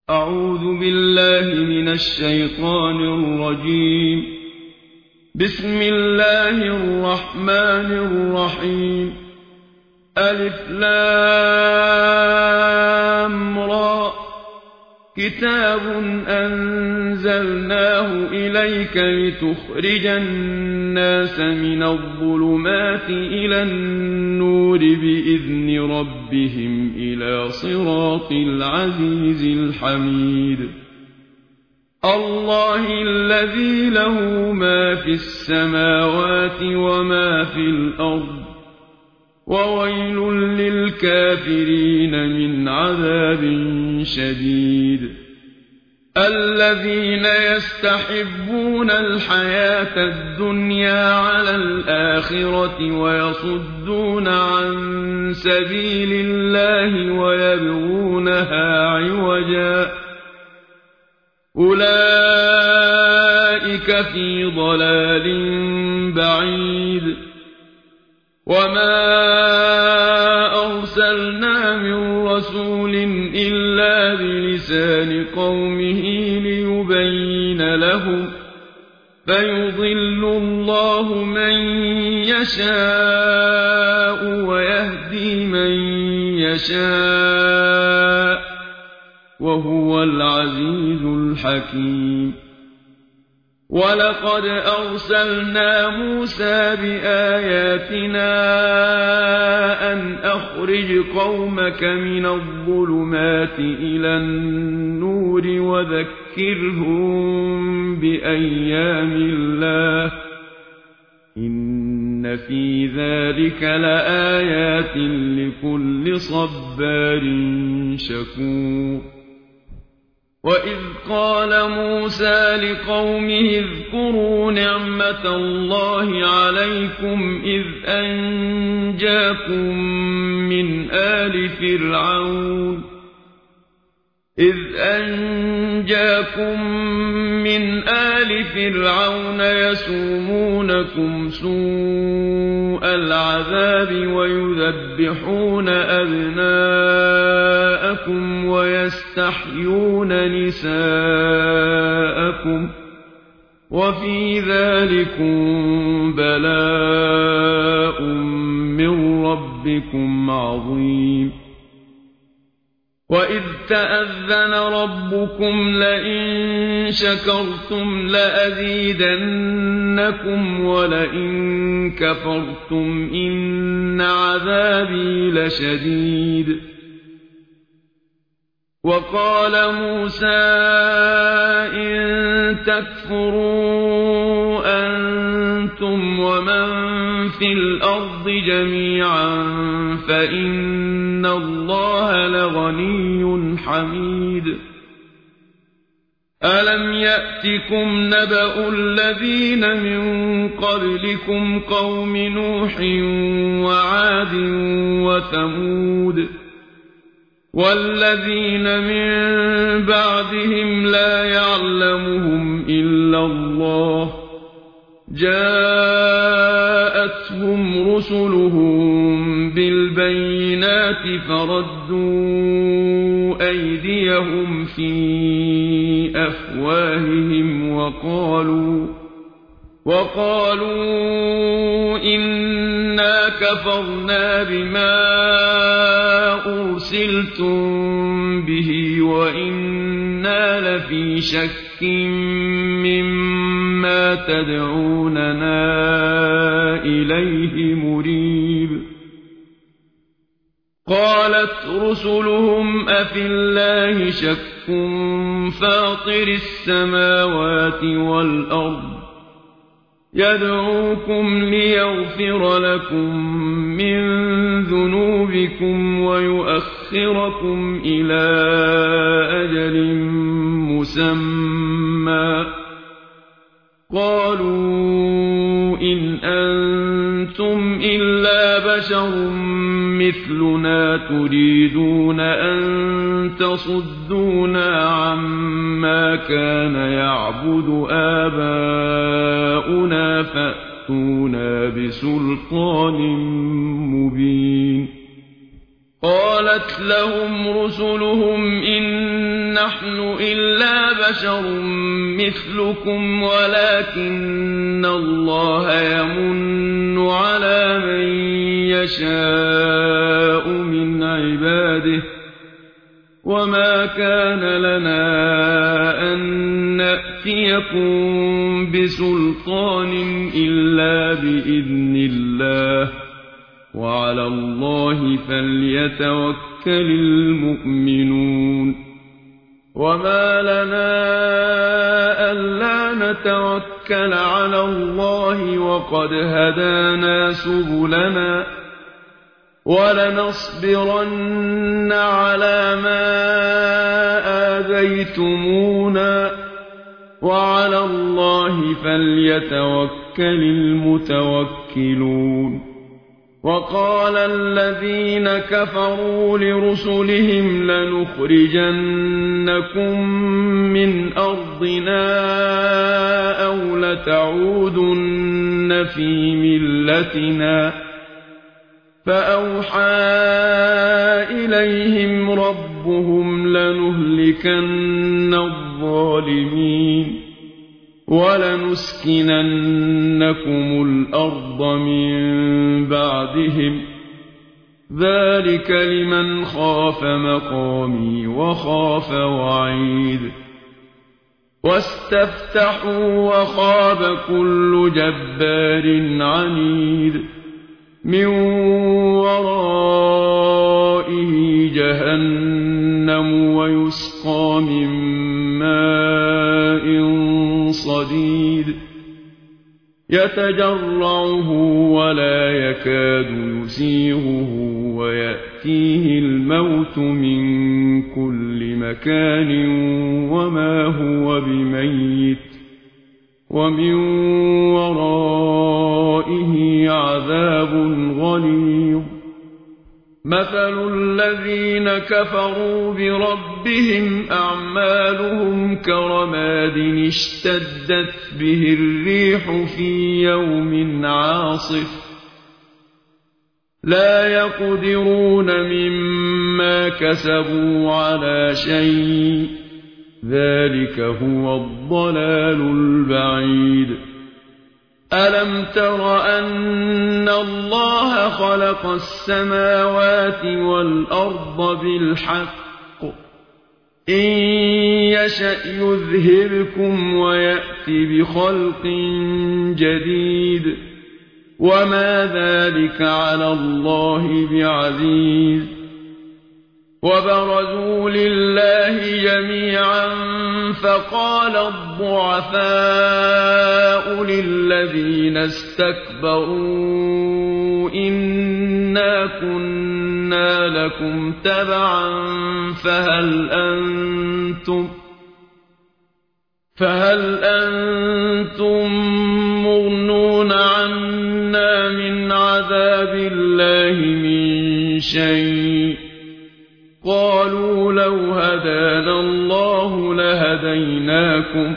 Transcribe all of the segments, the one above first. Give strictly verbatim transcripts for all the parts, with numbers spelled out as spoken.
أعوذ بالله من الشيطان الرجيم. بسم الله الرحمن الرحيم. ألف لام را. كتاب أنزلناه إليك لتخرج الناس من الظلمات إلى النور بإذن ربهم إلى صراط العزيز الحميد. الله الذي له ما في السماوات وما في الأرض، وويل للكافرين من عذاب شديد. الذين يستحبون الحياة الدنيا على الآخرة ويصدون عن سبيل الله ويبغونها عوجا، أولئك في ضلال بعيد. وما أرسلنا من رسول إلا بلسان قومه ليبين لهم، فيضل الله من يشاء ويهدي من يشاء، وهو العزيز الحكيم. ولقد أرسلنا موسى بآياتنا أن أخرج قومك من الظلمات إلى النور وذكرهم بأيام الله، إن في ذلك لآيات لكل صبار شكور. وإذ قال موسى لقومه اذكروا نعمة الله عليكم إذ أنجاكم من آل فرعون إذ أنجاكم من آل فرعون يسومونكم سوء العذاب ويذبحون أبناءكم ويستحيون نساءكم، وفي ذلكم بلاء من ربكم عظيم. وإذ تأذن ربكم لئن شكرتم لأزيدنكم ولئن كفرتم إن عذابي لشديد. وقال موسى إن تكفروا أنتم ومن في الأرض جميعا فإن الله لغني حميد. ألم يأتكم نبأ الذين من قبلكم قوم نوح وعاد وثمود والذين من بعدهم لا يعلمهم إلا الله، جاءتهم رسلهم بالبينات فردوا أيديهم في أفواههم وقالوا وقالوا إنا كفرنا بما أرسلتم به وإنا لفي شك مما تدعوننا إليه مريب. قالت رسلهم أفي الله شك فاطر السماوات والأرض يدعوكم ليغفر لكم من ذنوبكم ويؤخركم إلى أجل مسمى. قالوا إن أنتم إلا بشر مثلنا تريدون أن تصدونا عما كان يعبد آباؤنا فأتونا بسلطان مبين. قالت لهم رسلهم إن نحن إلا بشر مثلكم ولكن الله يمن على من يشاء من عباده وما كان لنا أن نأتيكم بسلطان إلا بإذن الله وعلى الله فليتوكل المؤمنون وما لنا ألا نتوكل على الله وقد هدانا سبلنا ولنصبرن على ما آذيتمونا وعلى الله فليتوكل المتوكلون وقال الذين كفروا لرسلهم لنخرجنكم من أرضنا أو لتعودن في ملتنا فأوحى إليهم ربهم لنهلكن الظالمين ولنسكننكم الأرض من بعدهم ذلك لمن خاف مقامي وخاف وعيد واستفتحوا وخاب كل جبار عنيد من ورائه جهنم ويسقى من ماء صديد يتجرعه ولا يكاد يسيغه ويأتيه الموت من كل مكان وما هو بميت ومن ورائه عذاب غليظ مثل الذين كفروا بربهم أعمالهم كرماد اشتدت به الريح في يوم عاصف لا يقدرون مما كسبوا على شيء ذلك هو الضلال البعيد ألم تر أن الله خلق السماوات والأرض بالحق إن يشأ يذهبكم ويأت بخلق جديد وما ذلك على الله بعزيز وبرزوا لله جميعا فقال الضعفاء للذين استكبروا إنا كنا لكم تبعا فهل أنتم فهل أنتم مغنون عنا من عذاب الله من شيء قالوا لو هدانا الله لهديناكم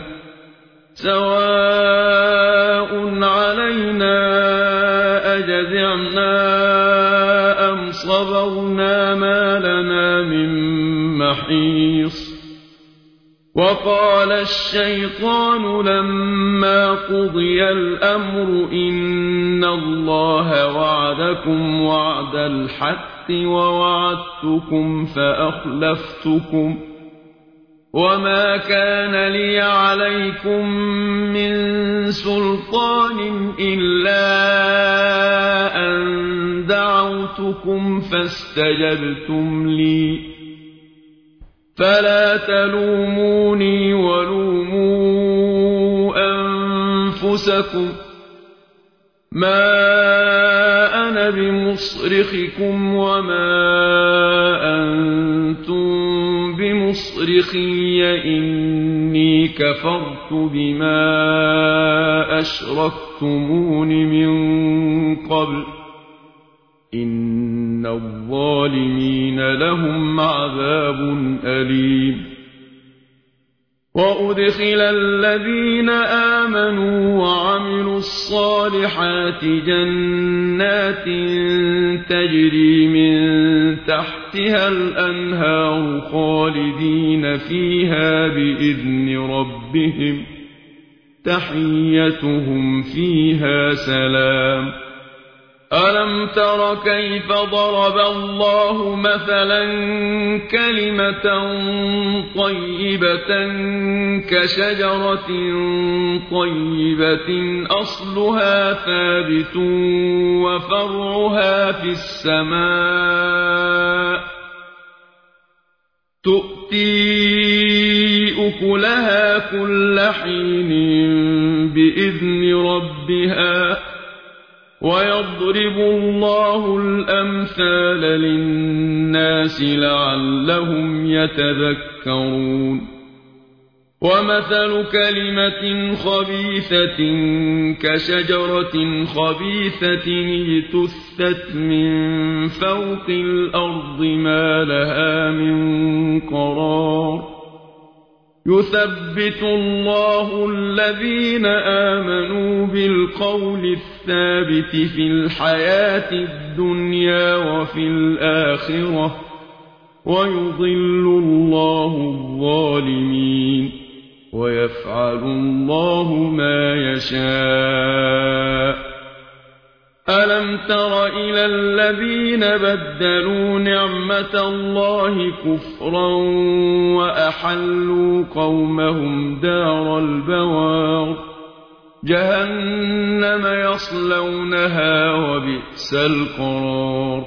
سواء علينا أجزعنا أم صبرنا ما لنا من محيص وقال الشيطان لما قضي الأمر إن الله وعدكم وعد الحق ووعدتكم فأخلفتكم وما كان لي عليكم من سلطان إلا أن دعوتكم فاستجبتم لي فلا تلوموني ولوموا أنفسكم ما أنا بمصرخكم وما أنتم بمصرخي إني كفرت بما أشركتمون من قبل إن الظالمين لهم عذاب أليم وأدخل الذين آمنوا وعملوا الصالحات جنات تجري من تحت تحتها الأنهار خالدين فيها بإذن ربهم تحيتهم فيها سلام ألم تر كيف ضرب الله مثلا كلمة طيبة كشجرة طيبة أصلها ثابت وفرعها في السماء تؤتي أكلها كل حين بإذن ربها ويضرب الله الأمثال للناس لعلهم يتذكرون ومثل كلمة خبيثة كشجرة خبيثة اجتثت من فوق الأرض ما لها من قرار يثبت الله الذين آمنوا بالقول الثابت في الحياة الدنيا وفي الآخرة ويضل الله الظالمين ويفعل الله ما يشاء ألم تر إلى الذين بدلوا نعمة الله كفرا وأحلوا قومهم دار البوار جهنم يصلونها وبئس القرار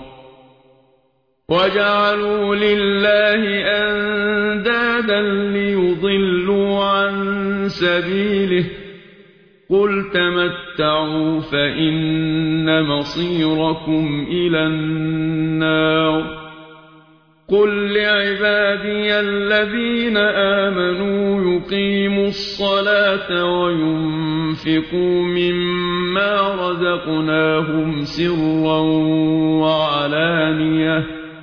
وجعلوا لله أندادا ليضلوا عن سبيله قل تمتعوا فإن مصيركم إلى النار قل لعبادي الذين آمنوا يقيموا الصلاة وينفقوا مما رزقناهم سرا وعلانية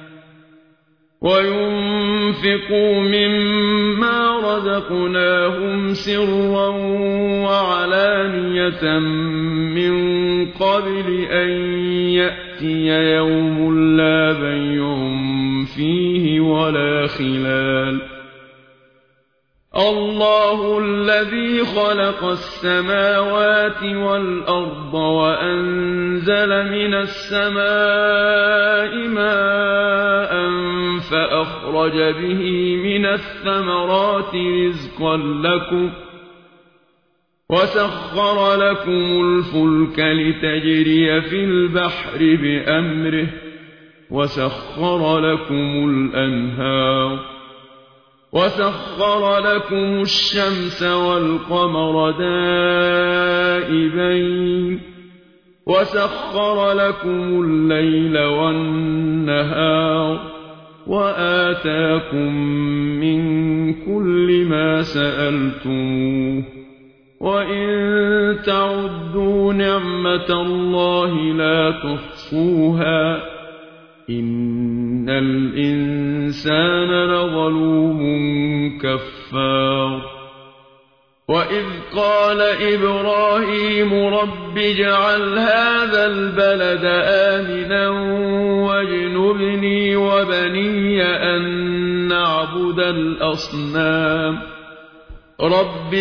وينفقوا مما رزقناهم سرا وعلانية من قبل أن يأتي يوم لا بيع فيه ولا خلال الله الذي خلق السماوات والأرض وأنزل من السماء ماء فأخرج به من الثمرات رزقا لكم وسخر لكم الفلك لتجري في البحر بأمره وسخر لكم الأنهار وسخر لكم الشمس والقمر دائبين وسخر لكم الليل والنهار وآتاكم من كل ما سألتموه وإن تعدوا نعمة الله لا تحصوها إن الإنسان لظلوم كفار وإذ قال إبراهيم رب اجعل هذا البلد آمنا واجنبني وبني أن نعبد الأصنام رب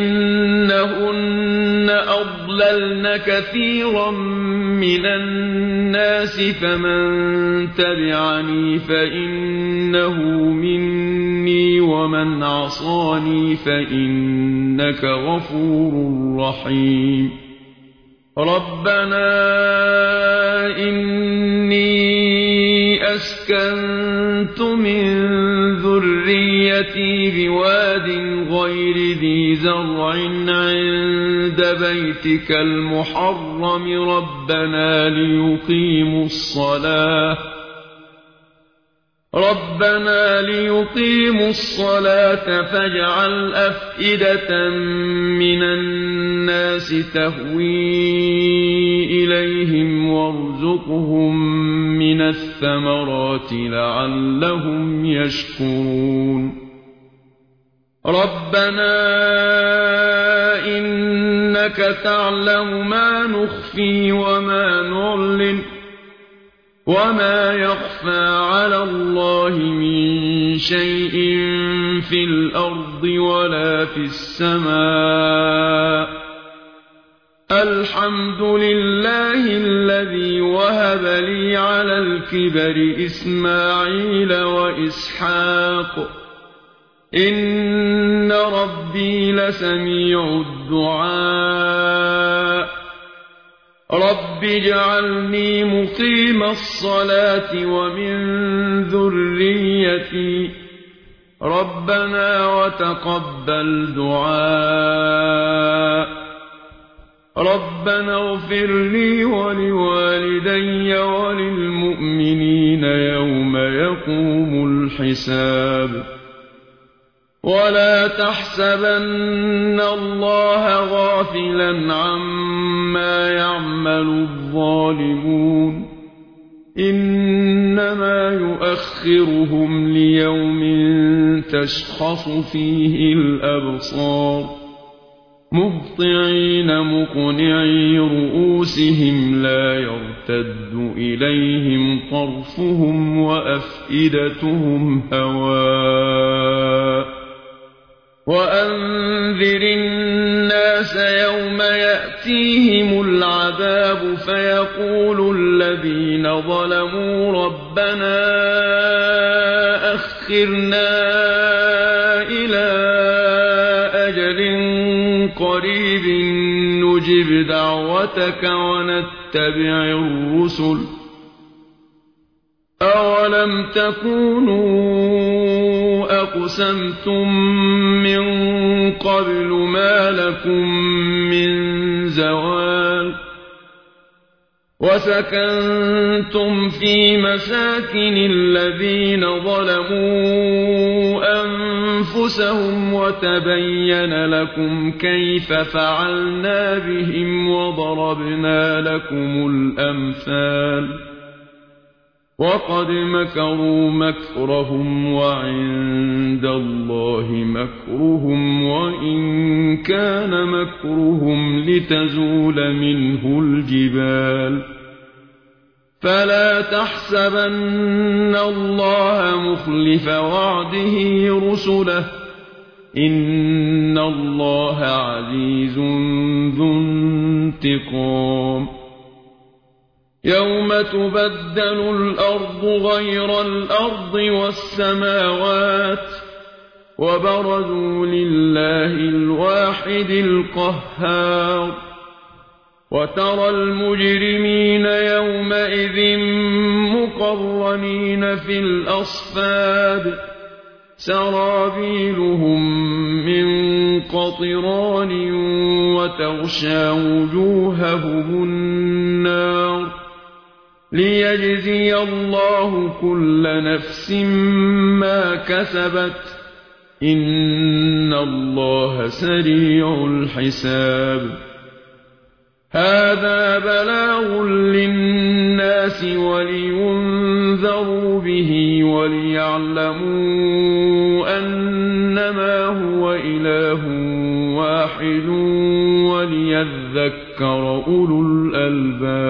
إنهن أضللن كثيرا من الناس فمن تبعني فإنه مني ومن عصاني فإنك غفور رحيم ربنا إني أسكنت من ذريتي بواد غير ذي زرع عند بيتك المحرم ربنا ليقيموا الصلاة ربنا ليقيموا الصلاة فاجعل أفئدة من الناس تهوي إليهم وارزقهم من الثمرات لعلهم يشكرون ربنا إنك تعلم ما نخفي وما نعلن وما يخفى على الله من شيء في الأرض ولا في السماء الحمد لله الذي وهب لي على الكبر إسماعيل وإسحاق إن ربي لسميع الدعاء رب اجعلني مقيم الصلاة ومن ذريتي ربنا وتقبل دعاء ربنا اغفر لي ولوالدي وللمؤمنين يوم يقوم الحساب ولا تحسبن الله غافلا عما يعمل الظالمون إنما يؤخرهم ليوم تشخص فيه الأبصار مهطعين مقنعي رؤوسهم لا يرتد إليهم طرفهم وأفئدتهم هواء وأنذر الناس يوم يأتيهم العذاب فيقول الذين ظلموا ربنا أخرنا إلى أجل قريب نجب دعوتك ونتبع الرسل أولم تكونوا أقسمتم من قبل ما لكم من زوال وسكنتم في مساكن الذين ظلموا أنفسهم وتبين لكم كيف فعلنا بهم وضربنا لكم الأمثال وقد مكروا مكرهم وعند الله مكرهم وإن كان مكرهم لتزول منه الجبال فلا تحسبن الله مخلف وعده رسله إن الله عزيز ذو انتقام يوم تبدل الأرض غير الأرض والسماوات وبرزوا لله الواحد القهار وترى المجرمين يومئذ مقرنين في الأصفاد سرابيلهم من قطران وتغشى وجوههم النار ليجزي الله كل نفس ما كسبت إن الله سريع الحساب هذا بلاغ للناس ولينذروا به وليعلموا أنما هو إله واحد وليذكر أولو الألباب